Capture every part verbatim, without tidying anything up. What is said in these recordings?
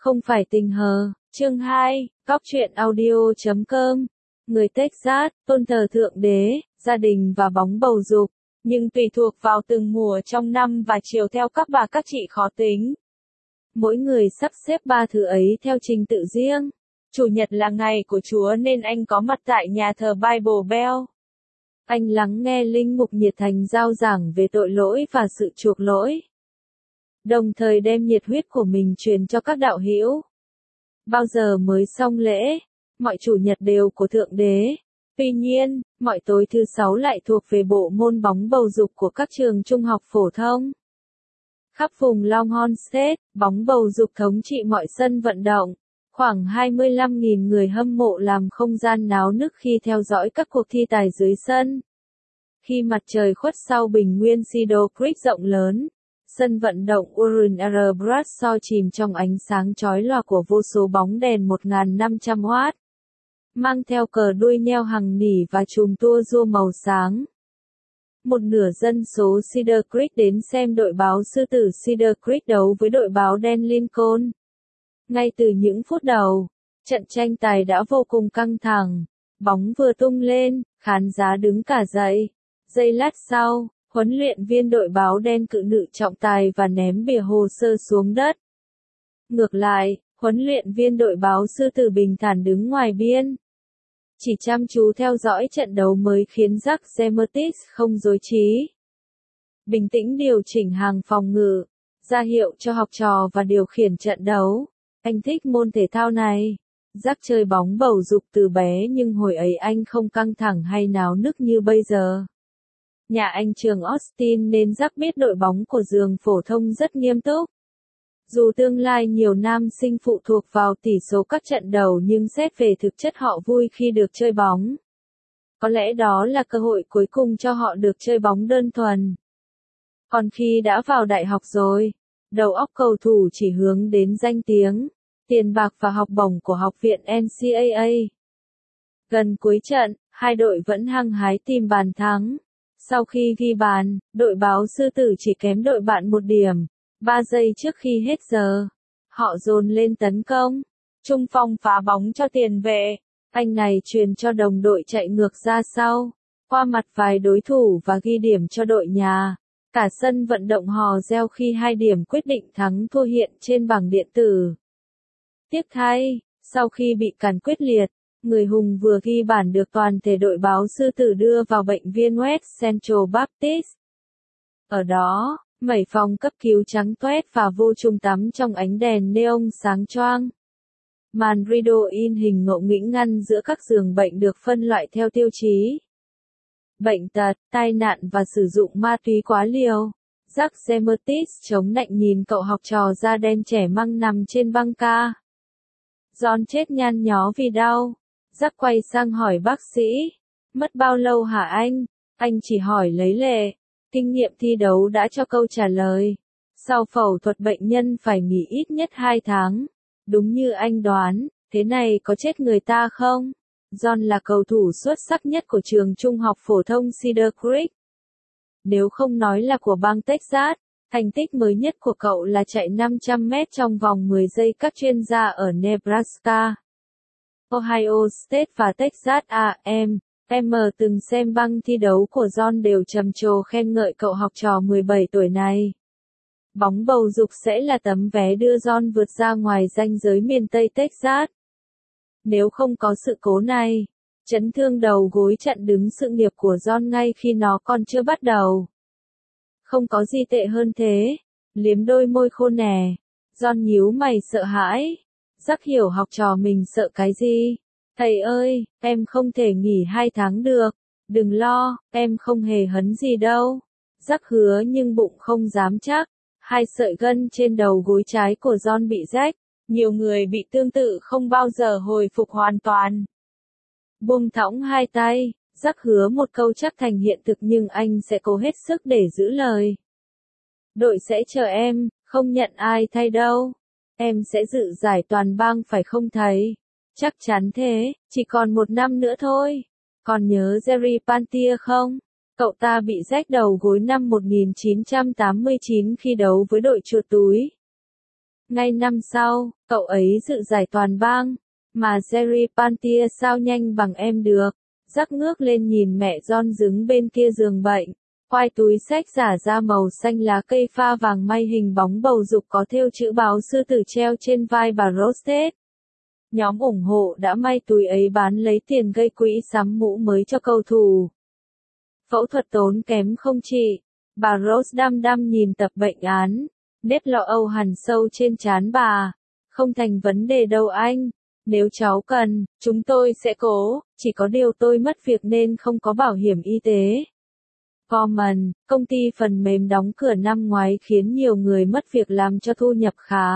Không phải tình hờ. Chương hai, góc truyện audio chấm com. Người Texas, tôn thờ Thượng Đế, gia đình và bóng bầu dục, nhưng tùy thuộc vào từng mùa trong năm và chiều theo các bà các chị khó tính. Mỗi người sắp xếp ba thứ ấy theo trình tự riêng. Chủ nhật là ngày của Chúa nên anh có mặt tại nhà thờ Bible Bell. Anh lắng nghe linh mục nhiệt thành rao giảng về tội lỗi và sự chuộc lỗi, đồng thời đem nhiệt huyết của mình truyền cho các đạo hữu. Bao giờ mới xong lễ? Mọi chủ nhật đều của Thượng Đế. Tuy nhiên, mọi tối thứ sáu lại thuộc về bộ môn bóng bầu dục của các trường trung học phổ thông. Khắp vùng Longhorn State, bóng bầu dục thống trị mọi sân vận động. Khoảng hai mươi lăm nghìn người hâm mộ làm không gian náo nức khi theo dõi các cuộc thi tài dưới sân. Khi mặt trời khuất sau bình nguyên Cedar Creek rộng lớn, sân vận động Warren R. Bradshaw chìm trong ánh sáng chói lòa của vô số bóng đèn một nghìn năm trăm oát, mang theo cờ đuôi neo hằng nỉ và chùm tua rua màu sáng. Một nửa dân số Cedar Creek đến xem đội báo sư tử Cedar Creek đấu với đội báo đen Lincoln. Ngay từ những phút đầu, trận tranh tài đã vô cùng căng thẳng. Bóng vừa tung lên, khán giả đứng cả dậy. Giây lát sau, huấn luyện viên đội báo đen cự nữ trọng tài và ném bìa hồ sơ xuống đất. Ngược lại, huấn luyện viên đội báo sư tử bình thản đứng ngoài biên, chỉ chăm chú theo dõi trận đấu mới khiến Jack Zemetis không rối trí. Bình tĩnh điều chỉnh hàng phòng ngự, ra hiệu cho học trò và điều khiển trận đấu. Anh thích môn thể thao này. Jack chơi bóng bầu dục từ bé nhưng hồi ấy anh không căng thẳng hay náo nức như bây giờ. Nhà anh trường Austin nên Jack biết đội bóng của trường phổ thông rất nghiêm túc. Dù tương lai nhiều nam sinh phụ thuộc vào tỷ số các trận đầu nhưng xét về thực chất họ vui khi được chơi bóng. Có lẽ đó là cơ hội cuối cùng cho họ được chơi bóng đơn thuần. Còn khi đã vào đại học rồi, đầu óc cầu thủ chỉ hướng đến danh tiếng, tiền bạc và học bổng của học viện N C A A. Gần cuối trận, hai đội vẫn hăng hái tìm bàn thắng. Sau khi ghi bàn, đội báo sư tử chỉ kém đội bạn một điểm. Ba giây trước khi hết giờ, họ dồn lên tấn công. Trung phong phá bóng cho tiền vệ. Anh này truyền cho đồng đội chạy ngược ra sau, qua mặt vài đối thủ và ghi điểm cho đội nhà. Cả sân vận động hò reo khi hai điểm quyết định thắng thua hiện trên bảng điện tử. Tiếc thay, sau khi bị cản quyết liệt, người hùng vừa ghi bàn được toàn thể đội báo sư tử đưa vào bệnh viện West Central Baptist. Ở đó, mẩy phòng cấp cứu trắng toét và vô trung tắm trong ánh đèn neon sáng choang. Màn rideau in hình ngộ nghĩnh ngăn giữa các giường bệnh được phân loại theo tiêu chí bệnh tật, tai nạn và sử dụng ma túy quá liều. Jack Zemetis chống nạnh nhìn cậu học trò da đen trẻ măng nằm trên băng ca. John chết nhăn nhó vì đau. Jack quay sang hỏi bác sĩ. Mất bao lâu hả anh? Anh chỉ hỏi lấy lệ. Kinh nghiệm thi đấu đã cho câu trả lời. Sau phẫu thuật bệnh nhân phải nghỉ ít nhất hai tháng. Đúng như anh đoán, thế này có chết người ta không? John là cầu thủ xuất sắc nhất của trường trung học phổ thông Cedar Creek. Nếu không nói là của bang Texas, thành tích mới nhất của cậu là chạy năm trăm mét trong vòng mười giây. Các chuyên gia ở Nebraska, Ohio State và Texas A and M từng xem băng thi đấu của John đều trầm trồ khen ngợi cậu học trò mười bảy tuổi này. Bóng bầu dục sẽ là tấm vé đưa John vượt ra ngoài ranh giới miền Tây Texas. Nếu không có sự cố này, chấn thương đầu gối chặn đứng sự nghiệp của John ngay khi nó còn chưa bắt đầu. Không có gì tệ hơn thế. Liếm đôi môi khô nè. John nhíu mày sợ hãi. Jack hiểu học trò mình sợ cái gì. Thầy ơi, em không thể nghỉ hai tháng được. Đừng lo, em không hề hấn gì đâu. Jack hứa nhưng bụng không dám chắc. Hai sợi gân trên đầu gối trái của John bị rách. Nhiều người bị tương tự không bao giờ hồi phục hoàn toàn. Buông thõng hai tay, Jack hứa một câu chắc thành hiện thực nhưng anh sẽ cố hết sức để giữ lời. Đội sẽ chờ em, không nhận ai thay đâu. Em sẽ dự giải toàn bang phải không thầy? Chắc chắn thế, chỉ còn một năm nữa thôi. Còn nhớ Jerry Pantier không? Cậu ta bị rách đầu gối năm một nghìn chín trăm tám mươi chín khi đấu với đội chuột túi. Ngay năm sau, cậu ấy dự giải toàn bang, mà Jerry Pantier sao nhanh bằng em được. Jack ngước lên nhìn mẹ John đứng bên kia giường bệnh, khoai túi xách giả da màu xanh lá cây pha vàng may hình bóng bầu dục có thêu chữ báo sư tử treo trên vai bà Rostet. Nhóm ủng hộ đã may túi ấy bán lấy tiền gây quỹ sắm mũ mới cho cầu thủ. Phẫu thuật tốn kém không chị? Bà Rose đăm đăm nhìn tập bệnh án, nét lo âu hằn sâu trên trán bà. Không thành vấn đề đâu anh. Nếu cháu cần, chúng tôi sẽ cố, chỉ có điều tôi mất việc nên không có bảo hiểm y tế. Common, công ty phần mềm đóng cửa năm ngoái khiến nhiều người mất việc làm cho thu nhập khá.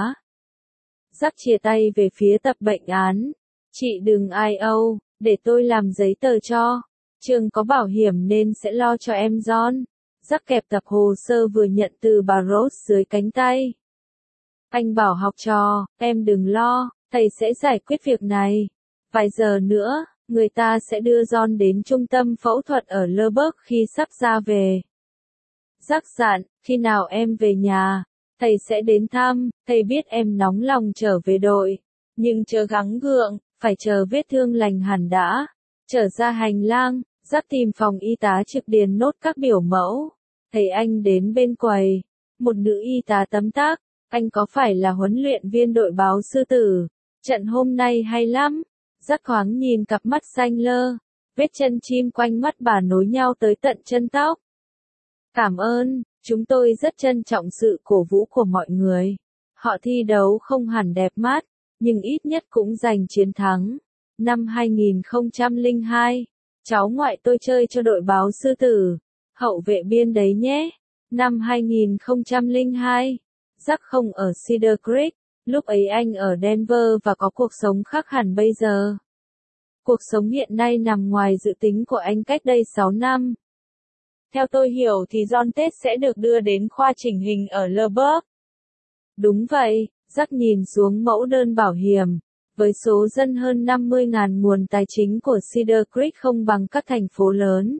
Jack chia tay về phía tập bệnh án. Chị đừng ai âu, để tôi làm giấy tờ cho. Trường có bảo hiểm nên sẽ lo cho em John. Jack kẹp tập hồ sơ vừa nhận từ bà Rose dưới cánh tay. Anh bảo học trò, em đừng lo, thầy sẽ giải quyết việc này. Vài giờ nữa, người ta sẽ đưa John đến trung tâm phẫu thuật ở Lubbock khi sắp ra về. Jack dặn, khi nào em về nhà, thầy sẽ đến thăm, thầy biết em nóng lòng trở về đội. Nhưng chớ gắng gượng, phải chờ vết thương lành hẳn đã. Trở ra hành lang, Jack tìm phòng y tá trực điền nốt các biểu mẫu. Thấy anh đến bên quầy, một nữ y tá tấm tắc, anh có phải là huấn luyện viên đội báo sư tử? Trận hôm nay hay lắm. Jack thoáng nhìn cặp mắt xanh lơ, vết chân chim quanh mắt bà nối nhau tới tận chân tóc. Cảm ơn, chúng tôi rất trân trọng sự cổ vũ của mọi người. Họ thi đấu không hẳn đẹp mắt, nhưng ít nhất cũng giành chiến thắng. Năm hai nghìn không trăm lẻ hai, cháu ngoại tôi chơi cho đội báo sư tử, hậu vệ biên đấy nhé. Năm hai nghìn không trăm lẻ hai, Jack không ở Cedar Creek, lúc ấy anh ở Denver và có cuộc sống khác hẳn bây giờ. Cuộc sống hiện nay nằm ngoài dự tính của anh cách đây sáu năm. Theo tôi hiểu thì John Tết sẽ được đưa đến khoa chỉnh hình ở Lubbock. Đúng vậy, Jack nhìn xuống mẫu đơn bảo hiểm. Với số dân hơn năm mươi nghìn, nguồn tài chính của Cedar Creek không bằng các thành phố lớn.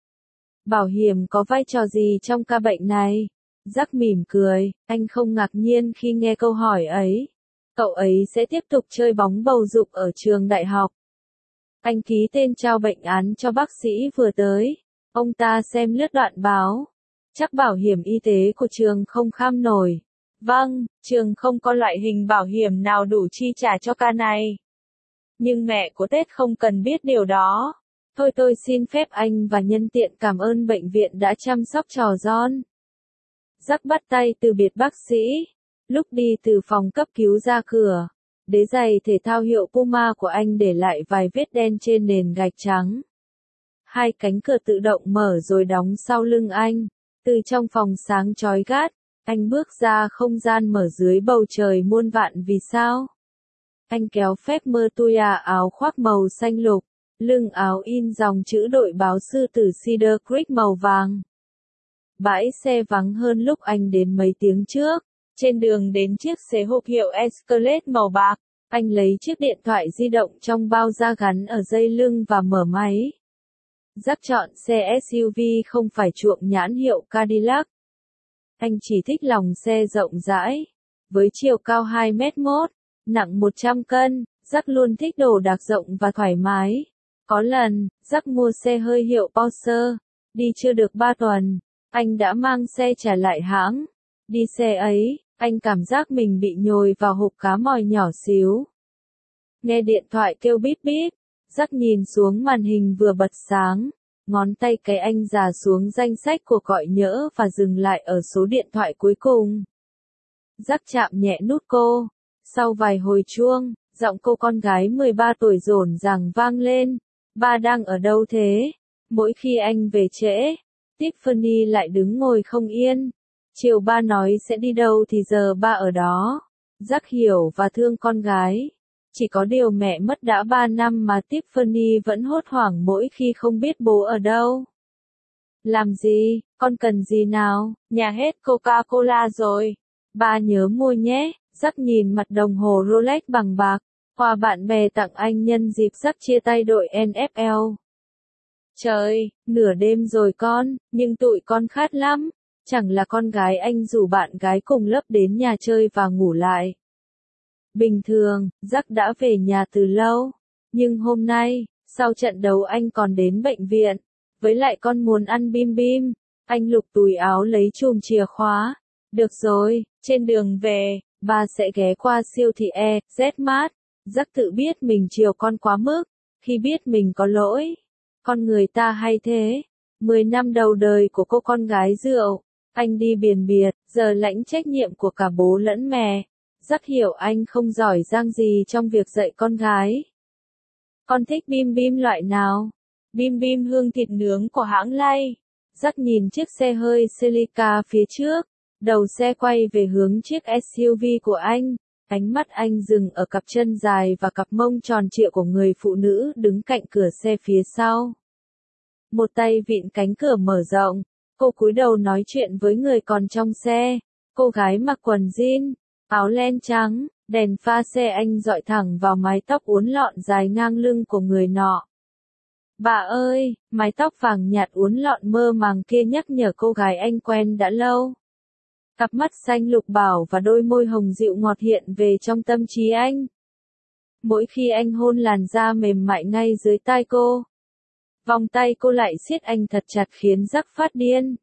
Bảo hiểm có vai trò gì trong ca bệnh này? Jack mỉm cười, anh không ngạc nhiên khi nghe câu hỏi ấy. Cậu ấy sẽ tiếp tục chơi bóng bầu dục ở trường đại học. Anh ký tên trao bệnh án cho bác sĩ vừa tới. Ông ta xem lướt đoạn báo. Chắc bảo hiểm y tế của trường không kham nổi. Vâng, trường không có loại hình bảo hiểm nào đủ chi trả cho ca này. Nhưng mẹ của Tết không cần biết điều đó. Thôi tôi xin phép anh và nhân tiện cảm ơn bệnh viện đã chăm sóc trò John. Jack bắt tay từ biệt bác sĩ. Lúc đi từ phòng cấp cứu ra cửa, đế giày thể thao hiệu Puma của anh để lại vài vết đen trên nền gạch trắng. Hai cánh cửa tự động mở rồi đóng sau lưng anh. Từ trong phòng sáng chói gắt, anh bước ra không gian mở dưới bầu trời muôn vạn vì sao. Anh kéo phép mơ tuya áo khoác màu xanh lục, lưng áo in dòng chữ đội báo sư tử Cedar Creek màu vàng. Bãi xe vắng hơn lúc anh đến mấy tiếng trước. Trên đường đến chiếc xế hộp hiệu Escalade màu bạc, anh lấy chiếc điện thoại di động trong bao da gắn ở dây lưng và mở máy. Jack chọn xe ét u vê không phải chuộng nhãn hiệu Cadillac. Anh chỉ thích lòng xe rộng rãi. Với chiều cao hai mét một, nặng một trăm cân, Jack luôn thích đồ đạc rộng và thoải mái. Có lần, Jack mua xe hơi hiệu Porsche. Đi chưa được ba tuần, anh đã mang xe trả lại hãng. Đi xe ấy, anh cảm giác mình bị nhồi vào hộp cá mòi nhỏ xíu. Nghe điện thoại kêu bíp bíp, Jack nhìn xuống màn hình vừa bật sáng, ngón tay cái anh già xuống danh sách cuộc gọi nhỡ và dừng lại ở số điện thoại cuối cùng. Jack chạm nhẹ nút cô. Sau vài hồi chuông, giọng cô con gái mười ba tuổi rồn ràng vang lên. Ba đang ở đâu thế? Mỗi khi anh về trễ, Tiffany lại đứng ngồi không yên. Chiều ba nói sẽ đi đâu thì giờ ba ở đó. Jack hiểu và thương con gái. Chỉ có điều mẹ mất đã ba năm mà Tiffany vẫn hốt hoảng mỗi khi không biết bố ở đâu. Làm gì, con cần gì nào, nhà hết Coca-Cola rồi. Ba nhớ mua nhé. Jack nhìn mặt đồng hồ Rolex bằng bạc. Quà bạn bè tặng anh nhân dịp Jack chia tay đội en ép lờ. Trời, nửa đêm rồi con, nhưng tụi con khát lắm. Chẳng là con gái anh rủ bạn gái cùng lớp đến nhà chơi và ngủ lại. Bình thường, Jack đã về nhà từ lâu. Nhưng hôm nay, sau trận đấu anh còn đến bệnh viện. Với lại con muốn ăn bim bim. Anh lục túi áo lấy chùm chìa khóa. Được rồi, trên đường về, ba sẽ ghé qua siêu thị E, Z Mart. Jack tự biết mình chiều con quá mức. Khi biết mình có lỗi. Con người ta hay thế. Mười năm đầu đời của cô con gái rượu. Anh đi biền biệt, giờ lãnh trách nhiệm của cả bố lẫn mẹ. Jack hiểu anh không giỏi giang gì trong việc dạy con gái. Con thích bim bim loại nào? Bim bim hương thịt nướng của hãng Lay. Jack nhìn chiếc xe hơi Celica phía trước. Đầu xe quay về hướng chiếc ét u vê của anh. Ánh mắt anh dừng ở cặp chân dài và cặp mông tròn trịa của người phụ nữ đứng cạnh cửa xe phía sau. Một tay vịn cánh cửa mở rộng. Cô cúi đầu nói chuyện với người còn trong xe. Cô gái mặc quần jean, áo len trắng, đèn pha xe anh dọi thẳng vào mái tóc uốn lọn dài ngang lưng của người nọ. Bà ơi, mái tóc vàng nhạt uốn lọn mơ màng kia nhắc nhở cô gái anh quen đã lâu. Cặp mắt xanh lục bảo và đôi môi hồng dịu ngọt hiện về trong tâm trí anh. Mỗi khi anh hôn làn da mềm mại ngay dưới tai cô, vòng tay cô lại siết anh thật chặt khiến Jack phát điên.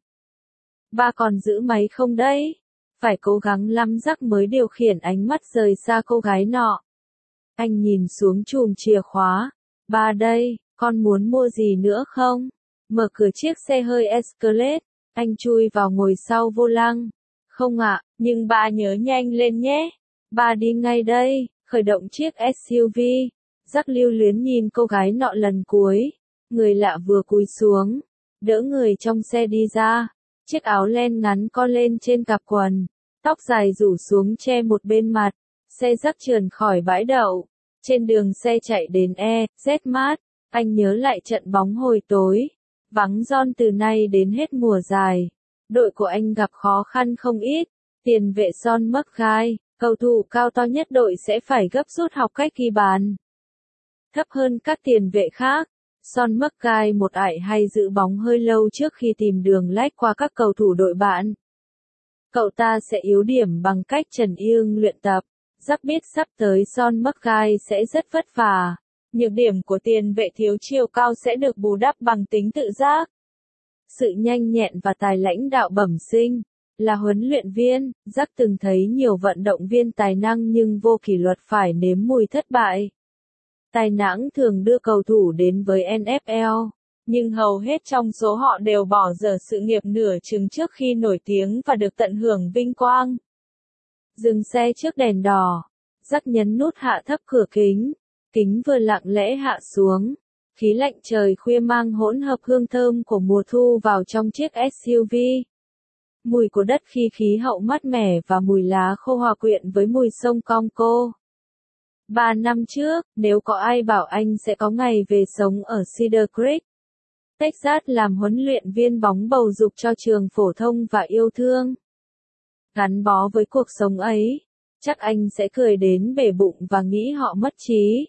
Ba còn giữ máy không đấy? Phải cố gắng lắm Jack mới điều khiển ánh mắt rời xa cô gái nọ. Anh nhìn xuống chùm chìa khóa. Ba đây, con muốn mua gì nữa không? Mở cửa chiếc xe hơi Escalade. Anh chui vào ngồi sau vô lăng. Không ạ, nhưng ba nhớ nhanh lên nhé. Ba đi ngay đây, khởi động chiếc ét u vê. Jack lưu luyến nhìn cô gái nọ lần cuối. Người lạ vừa cúi xuống, đỡ người trong xe đi ra. Chiếc áo len ngắn co lên trên cặp quần, tóc dài rủ xuống che một bên mặt. Xe Jack trườn khỏi bãi đậu. Trên đường xe chạy đến E, Z Mart, anh nhớ lại trận bóng hồi tối. Vắng John từ nay đến hết mùa dài. Đội của anh gặp khó khăn không ít. Tiền vệ Son McGuire, cầu thủ cao to nhất đội sẽ phải gấp rút học cách ghi bàn. Thấp hơn các tiền vệ khác. Son McGuire một ải hay giữ bóng hơi lâu trước khi tìm đường lách qua các cầu thủ đội bạn. Cậu ta sẽ yếu điểm bằng cách trần iêng luyện tập. Jack biết sắp tới Son McGuire sẽ rất vất vả. Nhược điểm của tiền vệ thiếu chiều cao sẽ được bù đắp bằng tính tự giác. Sự nhanh nhẹn và tài lãnh đạo bẩm sinh. Là huấn luyện viên, Jack từng thấy nhiều vận động viên tài năng nhưng vô kỷ luật phải nếm mùi thất bại. Tài năng thường đưa cầu thủ đến với en ép lờ, nhưng hầu hết trong số họ đều bỏ dở sự nghiệp nửa chừng trước khi nổi tiếng và được tận hưởng vinh quang. Dừng xe trước đèn đỏ. Jack nhấn nút hạ thấp cửa kính. Kính vừa lặng lẽ hạ xuống. Khí lạnh trời khuya mang hỗn hợp hương thơm của mùa thu vào trong chiếc ét u vê. Mùi của đất khi khí hậu mát mẻ và mùi lá khô hòa quyện với mùi sông Congo. Ba năm trước, nếu có ai bảo anh sẽ có ngày về sống ở Cedar Creek, Texas làm huấn luyện viên bóng bầu dục cho trường phổ thông và yêu thương, gắn bó với cuộc sống ấy, chắc anh sẽ cười đến bể bụng và nghĩ họ mất trí.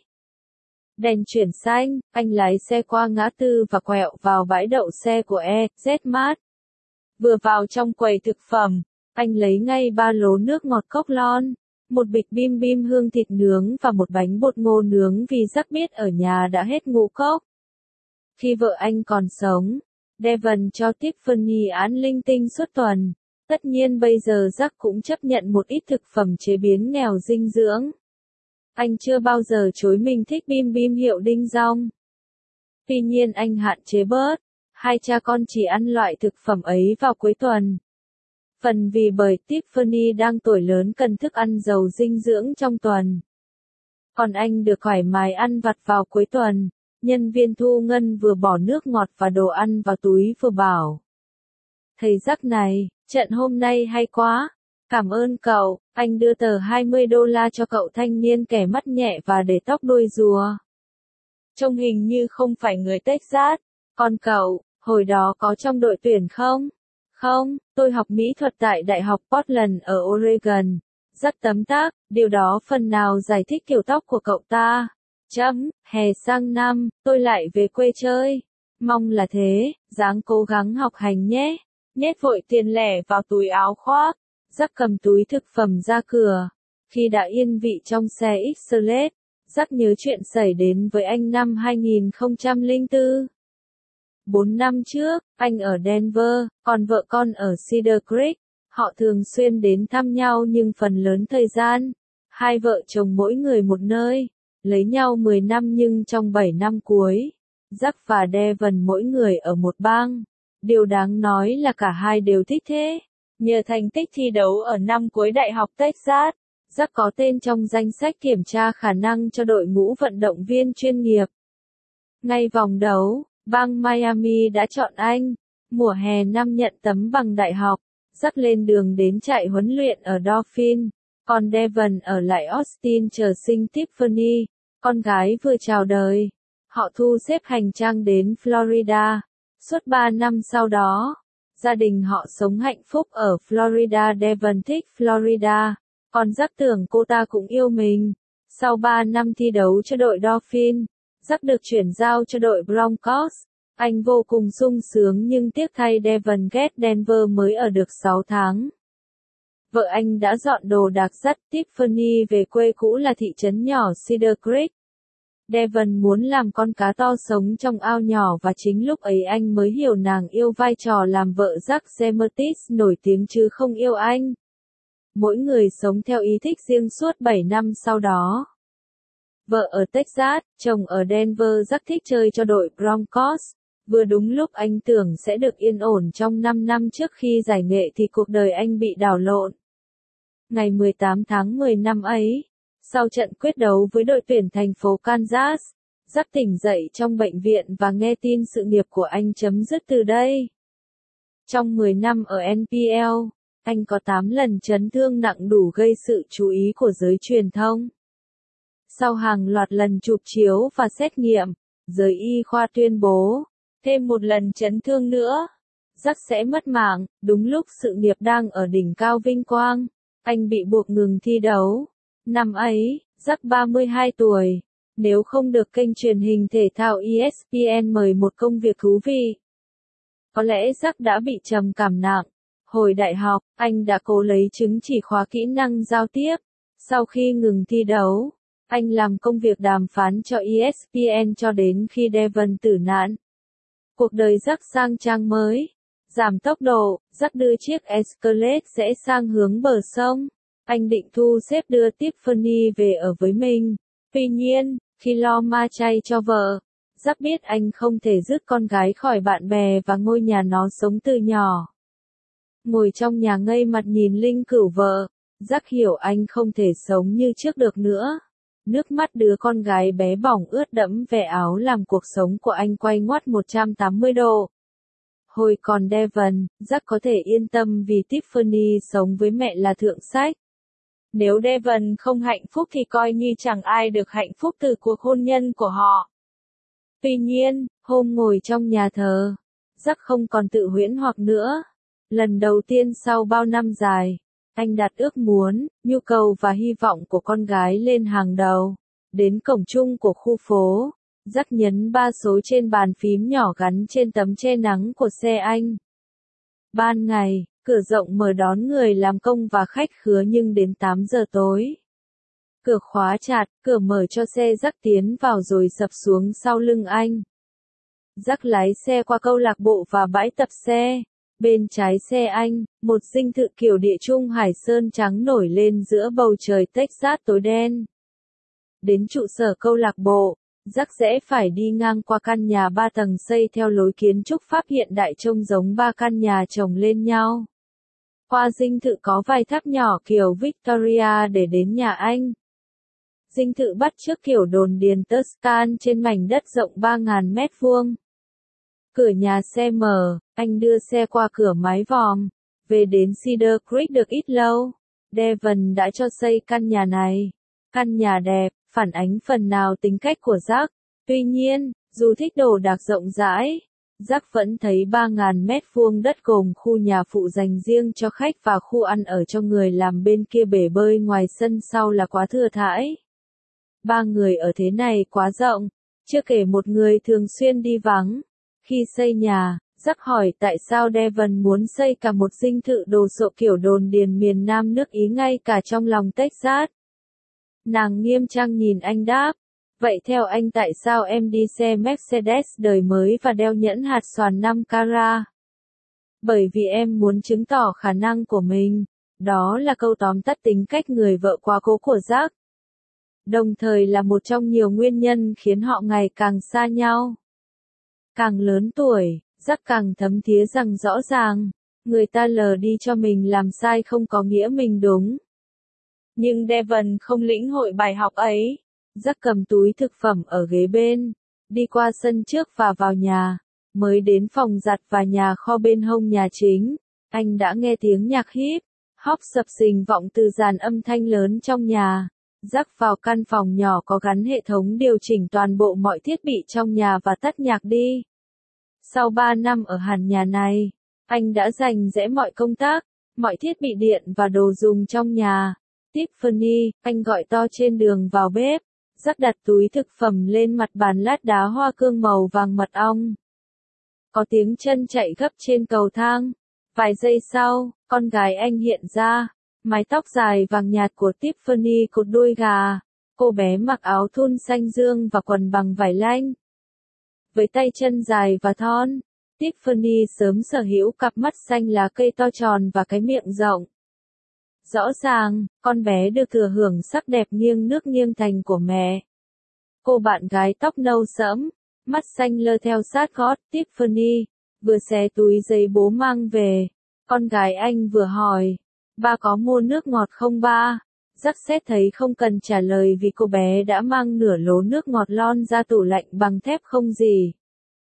Đèn chuyển xanh, anh lái xe qua ngã tư và quẹo vào bãi đậu xe của E, Z Mart. Vừa vào trong quầy thực phẩm, anh lấy ngay ba lố nước ngọt cốc lon, một bịch bim bim hương thịt nướng và một bánh bột ngô nướng vì Jack biết ở nhà đã hết ngũ cốc. Khi vợ anh còn sống, Devon cho Tiffany án linh tinh suốt tuần. Tất nhiên bây giờ Jack cũng chấp nhận một ít thực phẩm chế biến nghèo dinh dưỡng. Anh chưa bao giờ chối mình thích bim bim hiệu Đinh Dong. Tuy nhiên anh hạn chế bớt. Hai cha con chỉ ăn loại thực phẩm ấy vào cuối tuần. Phần vì bởi Tiffany đang tuổi lớn cần thức ăn giàu dinh dưỡng trong tuần. Còn anh được thoải mái ăn vặt vào cuối tuần. Nhân viên thu ngân vừa bỏ nước ngọt và đồ ăn vào túi vừa bảo. Thầy Jack này, trận hôm nay hay quá. Cảm ơn cậu, anh đưa tờ hai mươi đô la cho cậu thanh niên kẻ mắt nhẹ và để tóc đuôi rùa. Trông hình như không phải người Texas. Còn cậu, hồi đó có trong đội tuyển không? Không, tôi học mỹ thuật tại Đại học Portland ở Oregon. Rất tấm tắc, điều đó phần nào giải thích kiểu tóc của cậu ta. Chấm, hè sang năm, tôi lại về quê chơi. Mong là thế, ráng cố gắng học hành nhé. Nhét vội tiền lẻ vào túi áo khoác. Jack cầm túi thực phẩm ra cửa. Khi đã yên vị trong xe X-Slate, Jack nhớ chuyện xảy đến với anh năm hai nghìn không trăm lẻ bốn. Bốn năm trước, anh ở Denver, còn vợ con ở Cedar Creek. Họ thường xuyên đến thăm nhau nhưng phần lớn thời gian, hai vợ chồng mỗi người một nơi, lấy nhau mười năm nhưng trong bảy năm cuối, Jack và Devon mỗi người ở một bang. Điều đáng nói là cả hai đều thích thế. Nhờ thành tích thi đấu ở năm cuối Đại học Texas, Jack có tên trong danh sách kiểm tra khả năng cho đội ngũ vận động viên chuyên nghiệp. Ngay vòng đấu, bang Miami đã chọn anh. Mùa hè năm nhận tấm bằng đại học, Jack lên đường đến trại huấn luyện ở Dauphin, còn Devon ở lại Austin chờ sinh Tiffany, con gái vừa chào đời. Họ thu xếp hành trang đến Florida. Suốt ba năm sau đó, gia đình họ sống hạnh phúc ở Florida. Devon thích Florida, còn Jack tưởng cô ta cũng yêu mình. Sau ba năm thi đấu cho đội Dauphin, Jack được chuyển giao cho đội Broncos. Anh vô cùng sung sướng nhưng tiếc thay Devon ghét Denver mới ở được sáu tháng. Vợ anh đã dọn đồ đạc dắt Tiffany về quê cũ là thị trấn nhỏ Cedar Creek. Devon muốn làm con cá to sống trong ao nhỏ và chính lúc ấy anh mới hiểu nàng yêu vai trò làm vợ Jack Zemetis nổi tiếng chứ không yêu anh. Mỗi người sống theo ý thích riêng suốt bảy năm sau đó. Vợ ở Texas, chồng ở Denver. Jack thích chơi cho đội Broncos. Vừa đúng lúc anh tưởng sẽ được yên ổn trong năm năm trước khi giải nghệ thì cuộc đời anh bị đảo lộn. Ngày mười tám tháng mười năm ấy, sau trận quyết đấu với đội tuyển thành phố Kansas, Jack tỉnh dậy trong bệnh viện và nghe tin sự nghiệp của anh chấm dứt từ đây. Trong mười năm ở en pê lờ, anh có tám lần chấn thương nặng đủ gây sự chú ý của giới truyền thông. Sau hàng loạt lần chụp chiếu và xét nghiệm, giới y khoa tuyên bố, thêm một lần chấn thương nữa, Jack sẽ mất mạng. Đúng lúc sự nghiệp đang ở đỉnh cao vinh quang, anh bị buộc ngừng thi đấu. Năm ấy, Jack ba mươi hai tuổi. Nếu không được kênh truyền hình thể thao E S P N mời một công việc thú vị, có lẽ Jack đã bị trầm cảm nặng. Hồi đại học, anh đã cố lấy chứng chỉ khóa kỹ năng giao tiếp. Sau khi ngừng thi đấu, anh làm công việc đàm phán cho E S P N cho đến khi Devon tử nạn. Cuộc đời Jack sang trang mới. Giảm tốc độ, Jack đưa chiếc Escalade rẽ sang hướng bờ sông. Anh định thu xếp đưa Tiffany về ở với mình. Tuy nhiên, khi lo ma chay cho vợ, Jack biết anh không thể dứt con gái khỏi bạn bè và ngôi nhà nó sống từ nhỏ. Ngồi trong nhà ngây mặt nhìn linh cữu vợ, Jack hiểu anh không thể sống như trước được nữa. Nước mắt đứa con gái bé bỏng ướt đẫm vẻ áo làm cuộc sống của anh quay ngoắt một trăm tám mươi độ. Hồi còn Devon, Jack có thể yên tâm vì Tiffany sống với mẹ là thượng sách. Nếu Devon không hạnh phúc thì coi như chẳng ai được hạnh phúc từ cuộc hôn nhân của họ. Tuy nhiên, hôm ngồi trong nhà thờ, Jack không còn tự huyễn hoặc nữa. Lần đầu tiên sau bao năm dài, anh đặt ước muốn, nhu cầu và hy vọng của con gái lên hàng đầu. Đến cổng chung của khu phố, Jack nhấn ba số trên bàn phím nhỏ gắn trên tấm che nắng của xe anh. Ban ngày, cửa rộng mở đón người làm công và khách khứa nhưng đến tám giờ tối, cửa khóa chặt, cửa mở cho xe Jack tiến vào rồi sập xuống sau lưng anh. Jack lái xe qua câu lạc bộ và bãi tập xe. Bên trái xe anh, một dinh thự kiểu địa trung hải sơn trắng nổi lên giữa bầu trời Texas tối đen. Đến trụ sở câu lạc bộ, Jack sẽ phải đi ngang qua căn nhà ba tầng xây theo lối kiến trúc Pháp hiện đại trông giống ba căn nhà chồng lên nhau. Qua dinh thự có vài tháp nhỏ kiểu Victoria để đến nhà anh. Dinh thự bắt chước kiểu đồn điền Tuscan trên mảnh đất rộng ba nghìn mét vuông. Cửa nhà xe mở, anh đưa xe qua cửa mái vòm. Về đến Cedar Creek được ít lâu, Devon đã cho xây căn nhà này. Căn nhà đẹp, phản ánh phần nào tính cách của Jack. Tuy nhiên, dù thích đồ đạc rộng rãi, Jack vẫn thấy ba nghìn mét vuông đất gồm khu nhà phụ dành riêng cho khách và khu ăn ở cho người làm bên kia bể bơi ngoài sân sau là quá thừa thãi. Ba người ở thế này quá rộng, chưa kể một người thường xuyên đi vắng. Khi xây nhà, Jack hỏi tại sao Devon muốn xây cả một dinh thự đồ sộ kiểu đồn điền miền Nam nước Ý ngay cả trong lòng Texas. Nàng nghiêm trang nhìn anh đáp. Vậy theo anh tại sao em đi xe Mercedes đời mới và đeo nhẫn hạt xoàn năm carat? Bởi vì em muốn chứng tỏ khả năng của mình. Đó là câu tóm tắt tính cách người vợ quá cố của Jack. Đồng thời là một trong nhiều nguyên nhân khiến họ ngày càng xa nhau. Càng lớn tuổi, Jack càng thấm thía rằng rõ ràng, người ta lờ đi cho mình làm sai không có nghĩa mình đúng. Nhưng Devon không lĩnh hội bài học ấy. Jack cầm túi thực phẩm ở ghế bên, đi qua sân trước và vào nhà, mới đến phòng giặt và nhà kho bên hông nhà chính. Anh đã nghe tiếng nhạc hip hop sập sình vọng từ dàn âm thanh lớn trong nhà. Jack vào căn phòng nhỏ có gắn hệ thống điều chỉnh toàn bộ mọi thiết bị trong nhà và tắt nhạc đi. Sau ba năm ở hẳn nhà này, anh đã dành dẽ mọi công tác, mọi thiết bị điện và đồ dùng trong nhà. Tiffany, anh gọi to trên đường vào bếp. Jack đặt túi thực phẩm lên mặt bàn lát đá hoa cương màu vàng mật ong. Có tiếng chân chạy gấp trên cầu thang. Vài giây sau, con gái anh hiện ra. Mái tóc dài vàng nhạt của Tiffany cột đuôi gà. Cô bé mặc áo thun xanh dương và quần bằng vải lanh. Với tay chân dài và thon, Tiffany sớm sở hữu cặp mắt xanh lá cây to tròn và cái miệng rộng. Rõ ràng, con bé được thừa hưởng sắc đẹp nghiêng nước nghiêng thành của mẹ. Cô bạn gái tóc nâu sẫm, mắt xanh lơ theo sát gót Tiffany, vừa xé túi giấy bố mang về. Con gái anh vừa hỏi, ba có mua nước ngọt không ba? Jack xét thấy không cần trả lời vì cô bé đã mang nửa lố nước ngọt lon ra tủ lạnh bằng thép không gì.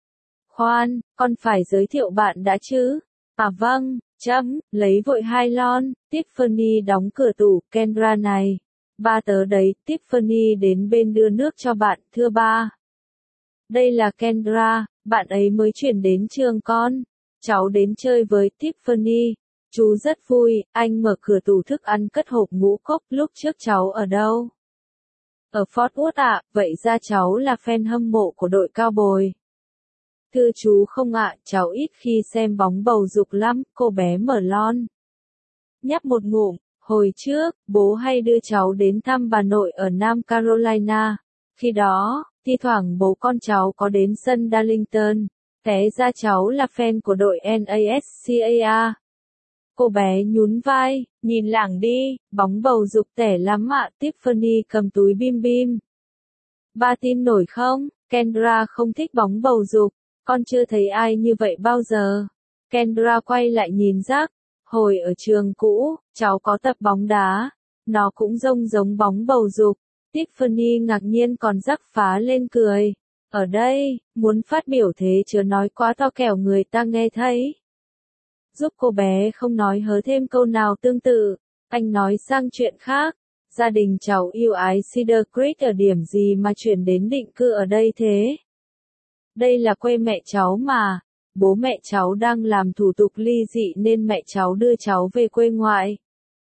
Khoan, con phải giới thiệu bạn đã chứ? À vâng, chấm, lấy vội hai lon. Tiffany đóng cửa tủ. Kendra này, ba tớ đấy. Tiffany đến bên đưa nước cho bạn. Thưa ba. Đây là Kendra, bạn ấy mới chuyển đến trường con. Cháu đến chơi với Tiffany. Chú rất vui. Anh mở cửa tủ thức ăn cất hộp ngũ cốc. Lúc trước cháu ở đâu? Ở Fort Worth ạ. Vậy ra cháu là fan hâm mộ của đội Cowboy. Thưa chú không ạ, cháu ít khi xem bóng bầu dục lắm. Cô bé mở lon. Nhấp một ngụm. Hồi trước, bố hay đưa cháu đến thăm bà nội ở Nam Carolina. Khi đó, thi thoảng bố con cháu có đến sân Darlington. Té ra cháu là fan của đội NASCAR. Cô bé nhún vai, nhìn lảng đi, bóng bầu dục tẻ lắm ạ. Tiffany cầm túi bim bim. Ba tin nổi không? Kendra không thích bóng bầu dục. Con chưa thấy ai như vậy bao giờ. Kendra quay lại nhìn Jack. Hồi ở trường cũ, cháu có tập bóng đá. Nó cũng giống giống bóng bầu dục. Tiffany ngạc nhiên còn Jack phá lên cười. Ở đây, muốn phát biểu thế chớ nói quá to kẻo người ta nghe thấy. Giúp cô bé không nói hớ thêm câu nào tương tự. Anh nói sang chuyện khác. Gia đình cháu yêu ái Cedar Creek ở điểm gì mà chuyển đến định cư ở đây thế? Đây là quê mẹ cháu mà. Bố mẹ cháu đang làm thủ tục ly dị nên mẹ cháu đưa cháu về quê ngoại.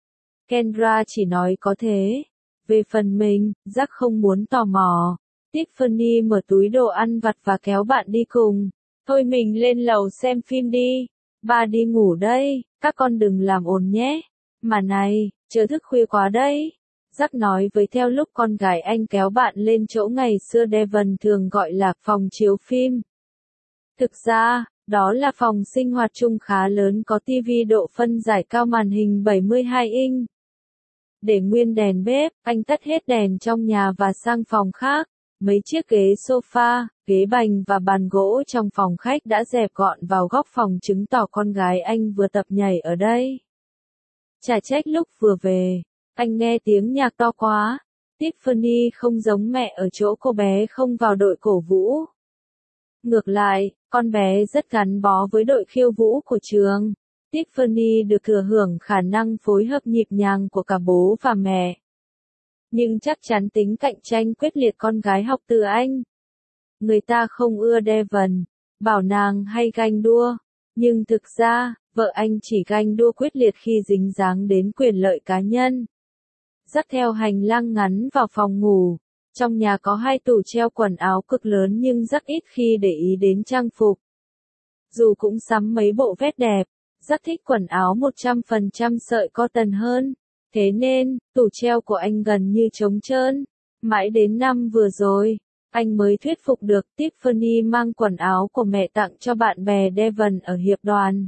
Kendra chỉ nói có thế. Về phần mình, Jack không muốn tò mò. Tiffany mở túi đồ ăn vặt và kéo bạn đi cùng. Thôi mình lên lầu xem phim đi. Ba đi ngủ đây, các con đừng làm ồn nhé. Mà này, chớ thức khuya quá đấy. Jack nói với theo lúc con gái anh kéo bạn lên chỗ ngày xưa Devon thường gọi là phòng chiếu phim. Thực ra, đó là phòng sinh hoạt chung khá lớn có tivi độ phân giải cao màn hình bảy mươi hai inch. Để nguyên đèn bếp, anh tắt hết đèn trong nhà và sang phòng khác. Mấy chiếc ghế sofa, ghế bành và bàn gỗ trong phòng khách đã dẹp gọn vào góc phòng chứng tỏ con gái anh vừa tập nhảy ở đây. Chả trách lúc vừa về, anh nghe tiếng nhạc to quá. Tiffany không giống mẹ ở chỗ cô bé không vào đội cổ vũ. Ngược lại, con bé rất gắn bó với đội khiêu vũ của trường. Tiffany được thừa hưởng khả năng phối hợp nhịp nhàng của cả bố và mẹ. Nhưng chắc chắn tính cạnh tranh quyết liệt con gái học từ anh. Người ta không ưa Devon, bảo nàng hay ganh đua. Nhưng thực ra, vợ anh chỉ ganh đua quyết liệt khi dính dáng đến quyền lợi cá nhân. Dắt theo hành lang ngắn vào phòng ngủ. Trong nhà có hai tủ treo quần áo cực lớn nhưng rất ít khi để ý đến trang phục. Dù cũng sắm mấy bộ vest đẹp, rất thích quần áo một trăm phần trăm sợi cotton hơn. Thế nên, tủ treo của anh gần như trống trơn. Mãi đến năm vừa rồi, anh mới thuyết phục được Tiffany mang quần áo của mẹ tặng cho bạn bè Devon ở hiệp đoàn.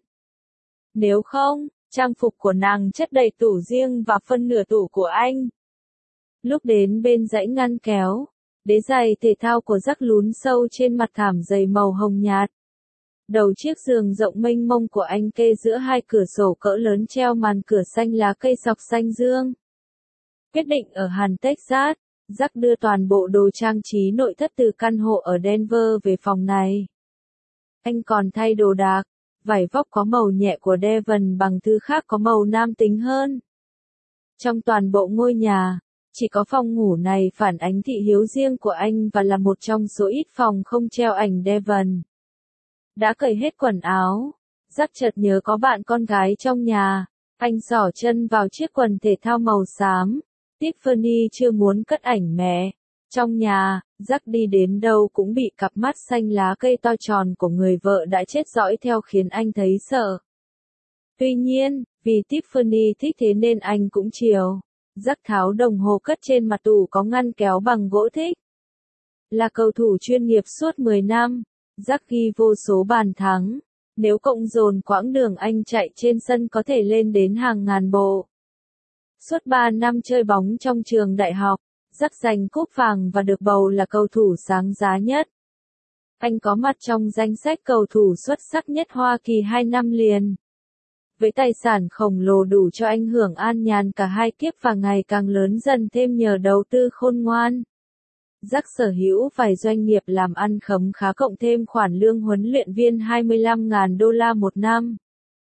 Nếu không, trang phục của nàng chất đầy tủ riêng và phân nửa tủ của anh. Lúc đến bên dãy ngăn kéo, đế giày thể thao của Jack lún sâu trên mặt thảm dày màu hồng nhạt. Đầu chiếc giường rộng mênh mông của anh kê giữa hai cửa sổ cỡ lớn treo màn cửa xanh lá cây sọc xanh dương. Quyết định ở hẳn Texas, Jack đưa toàn bộ đồ trang trí nội thất từ căn hộ ở Denver về phòng này. Anh còn thay đồ đạc, vải vóc có màu nhẹ của Devon bằng thứ khác có màu nam tính hơn. Trong toàn bộ ngôi nhà, chỉ có phòng ngủ này phản ánh thị hiếu riêng của anh và là một trong số ít phòng không treo ảnh Devon. Đã cởi hết quần áo, Jack chợt nhớ có bạn con gái trong nhà, anh xỏ chân vào chiếc quần thể thao màu xám. Tiffany chưa muốn cất ảnh mẹ. Trong nhà, Jack đi đến đâu cũng bị cặp mắt xanh lá cây to tròn của người vợ đã chết dõi theo khiến anh thấy sợ. Tuy nhiên, vì Tiffany thích thế nên anh cũng chiều. Jack tháo đồng hồ cất trên mặt tủ có ngăn kéo bằng gỗ thích. Là cầu thủ chuyên nghiệp suốt mười năm, Jack ghi vô số bàn thắng. Nếu cộng dồn quãng đường anh chạy trên sân có thể lên đến hàng ngàn bộ. Suốt ba năm chơi bóng trong trường đại học, Jack giành cúp vàng và được bầu là cầu thủ sáng giá nhất. Anh có mặt trong danh sách cầu thủ xuất sắc nhất Hoa Kỳ hai năm liền. Với tài sản khổng lồ đủ cho anh hưởng an nhàn cả hai kiếp và ngày càng lớn dần thêm nhờ đầu tư khôn ngoan. Jack sở hữu vài doanh nghiệp làm ăn khấm khá cộng thêm khoản lương huấn luyện viên hai mươi lăm nghìn đô la một năm.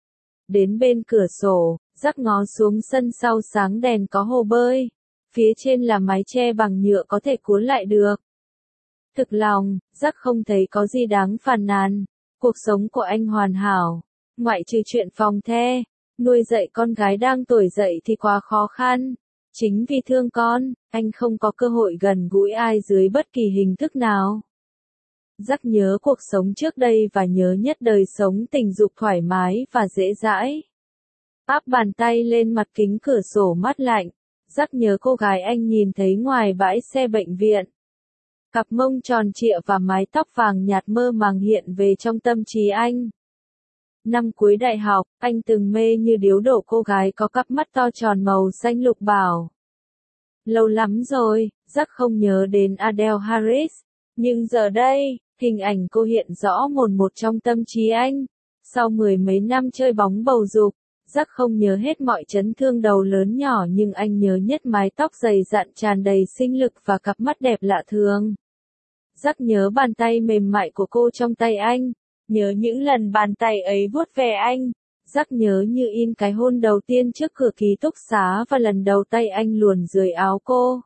Đến bên cửa sổ, Jack ngó xuống sân sau sáng đèn có hồ bơi. Phía trên là mái che bằng nhựa có thể cuốn lại được. Thực lòng, Jack không thấy có gì đáng phàn nàn. Cuộc sống của anh hoàn hảo. Ngoại trừ chuyện phòng the, nuôi dạy con gái đang tuổi dậy thì quá khó khăn. Chính vì thương con, anh không có cơ hội gần gũi ai dưới bất kỳ hình thức nào. Jack nhớ cuộc sống trước đây và nhớ nhất đời sống tình dục thoải mái và dễ dãi. Áp bàn tay lên mặt kính cửa sổ mát lạnh, Jack nhớ cô gái anh nhìn thấy ngoài bãi xe bệnh viện. Cặp mông tròn trịa và mái tóc vàng nhạt mơ màng hiện về trong tâm trí anh. Năm cuối đại học, anh từng mê như điếu đổ cô gái có cặp mắt to tròn màu xanh lục bảo. Lâu lắm rồi, Jack không nhớ đến Adele Harris, nhưng giờ đây, hình ảnh cô hiện rõ mồn một trong tâm trí anh. Sau mười mấy năm chơi bóng bầu dục, Jack không nhớ hết mọi chấn thương đầu lớn nhỏ nhưng anh nhớ nhất mái tóc dày dặn tràn đầy sinh lực và cặp mắt đẹp lạ thường. Jack nhớ bàn tay mềm mại của cô trong tay anh, nhớ những lần bàn tay ấy vuốt ve anh. Jack nhớ như in cái hôn đầu tiên trước cửa ký túc xá và lần đầu tay anh luồn dưới áo cô.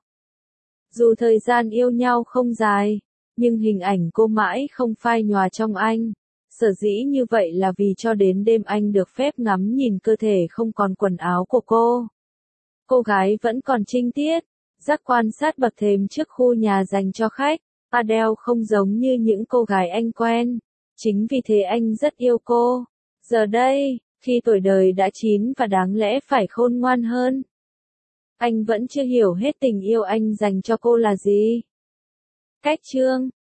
Dù thời gian yêu nhau không dài, nhưng hình ảnh cô mãi không phai nhòa trong anh. Sở dĩ như vậy là vì cho đến đêm anh được phép ngắm nhìn cơ thể không còn quần áo của cô. Cô gái vẫn còn trinh tiết. Jack quan sát bậc thềm trước khu nhà dành cho khách. Adele không giống như những cô gái anh quen. Chính vì thế anh rất yêu cô. Giờ đây, khi tuổi đời đã chín và đáng lẽ phải khôn ngoan hơn, anh vẫn chưa hiểu hết tình yêu anh dành cho cô là gì. Cách chương